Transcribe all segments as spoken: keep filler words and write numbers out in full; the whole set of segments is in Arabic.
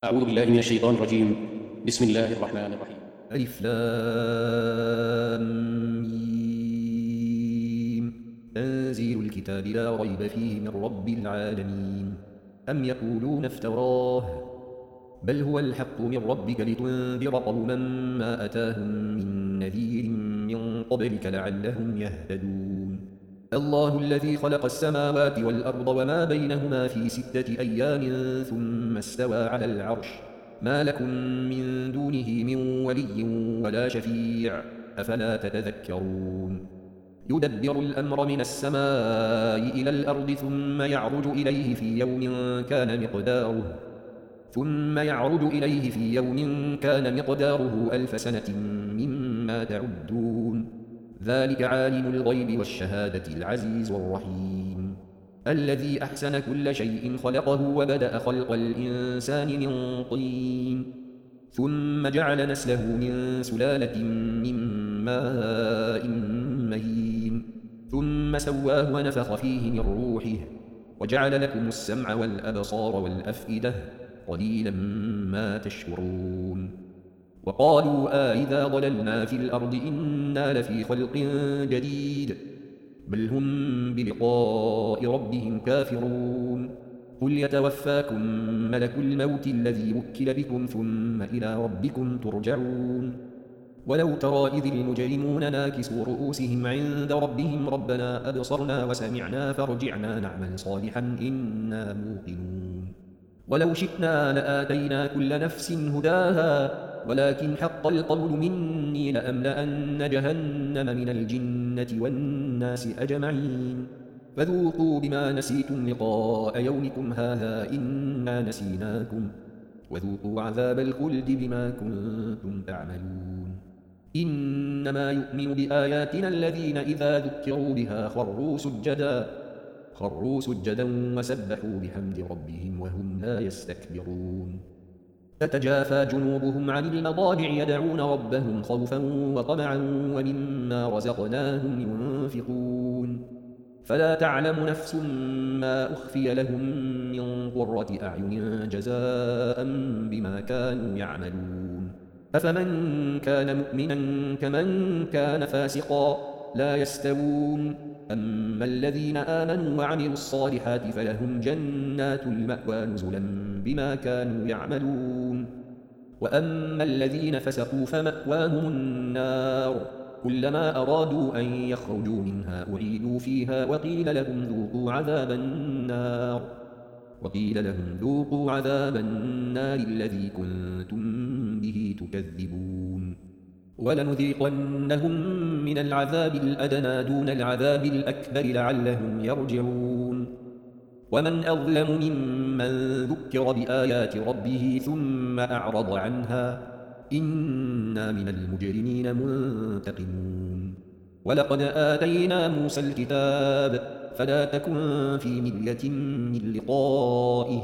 أعوذ بالله من الشيطان الرجيم. بسم الله الرحمن الرحيم. ألف لام ميم. تنزيل الكتاب لا ريب فيه من رب العالمين. أم يقولون افتراه بل هو الحق من ربك لتنذر قوما ما أتاهم من نذير من قبلك لعلهم يهتدون. الله الذي خلق السماوات والأرض وما بينهما في ستة أيام ثم استوى على العرش ما لكم من دونه من ولي ولا شفيع أفلا تتذكرون. يدبر الأمر من السماء إلى الأرض ثم يعرج إليه في يوم كان مقداره ثم يعرج إليه في يوم كان مقداره ألف سنة مما تعدون. ذلك عالم الغيب والشهادة العزيز الرحيم الذي أحسن كل شيء خلقه وبدأ خلق الإنسان من طين ثم جعل نسله من سلالة من ماء مهين ثم سواه ونفخ فيه من روحه وجعل لكم السمع والأبصار والأفئدة قليلا ما تشكرون. وقالوا آئذا ضللنا في الأرض إنا لفي خلق جديد بل هم بلقاء ربهم كافرون. قل يتوفاكم ملك الموت الذي وكل بكم ثم إلى ربكم ترجعون. ولو ترى إذ المجرمون ناكسوا رؤوسهم عند ربهم ربنا أبصرنا وسمعنا فارجعنا نعمل صالحا إنا موقنون. ولو شئنا لآتينا كل نفس هداها ولكن حق القول مني لأملأن جهنم من الجنة والناس أجمعين. فذوقوا بما نسيتم لقاء يومكم هذا إنا نسيناكم وذوقوا عذاب الخلد بما كنتم تعملون. إنما يؤمن بآياتنا الذين إذا ذكروا بها خروا سجدا خروا سجدا وسبحوا بحمد ربهم وهم لا يستكبرون. تتجافى جنوبهم عن المضاجع يدعون ربهم خوفا وطمعا ومما رزقناهم ينفقون. فلا تعلم نفس ما أخفي لهم من قرة أعين جزاء بما كانوا يعملون. أفمن كان مؤمنا كمن كان فاسقا لا يستوون. أما الذين آمنوا وعملوا الصالحات فلهم جنات المأوى نزلا بما كانوا يعملون. وأما الذين فسقوا فمأواهم النار كلما أرادوا أن يخرجوا منها أعيدوا فيها وقيل لهم ذوقوا عذاب النار وقيل لهم ذوقوا عذاب النار الذي كنتم به تكذبون. ولنذيقنهم من العذاب الأدنى دون العذاب الأكبر لعلهم يرجعون. ومن أظلم ممن ذكر بآيات ربه ثم أعرض عنها إنا من المجرمين منتقمون. ولقد آتينا موسى الكتاب فلا تكن في مرية من لقائه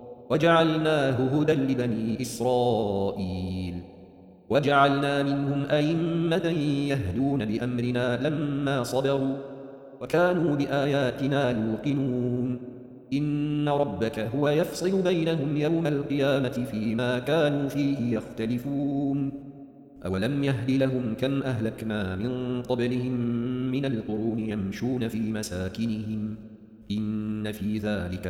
وجعلناه هدى لبني إسرائيل وجعلنا منهم أئمة يهدون بأمرنا لما صبروا وكانوا بآياتنا يوقنون. إن ربك هو يفصل بينهم يوم القيامة فيما كانوا فيه يختلفون. أولم يهد لهم كم أهلكنا من قبلهم من القرون يمشون في مساكنهم إن في ذلك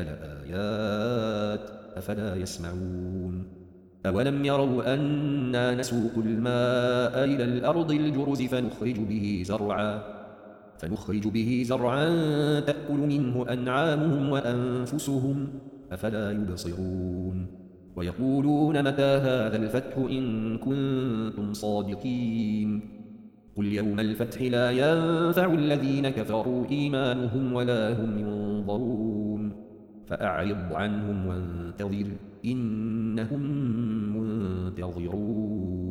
لآيات أفلا يسمعون. أولم يروا أنا نسوق الماء إلى الأرض الجرز فنخرج به زرعا فنخرج به زرعا تأكل منه أنعامهم وأنفسهم أفلا يبصرون. ويقولون متى هذا الفتح إن كنتم صادقين. قل يوم الفتح لا ينفع الذين كفروا إيمانهم ولا هم ينظرون. فأعرض عنهم وانتظر إنهم منتظرون.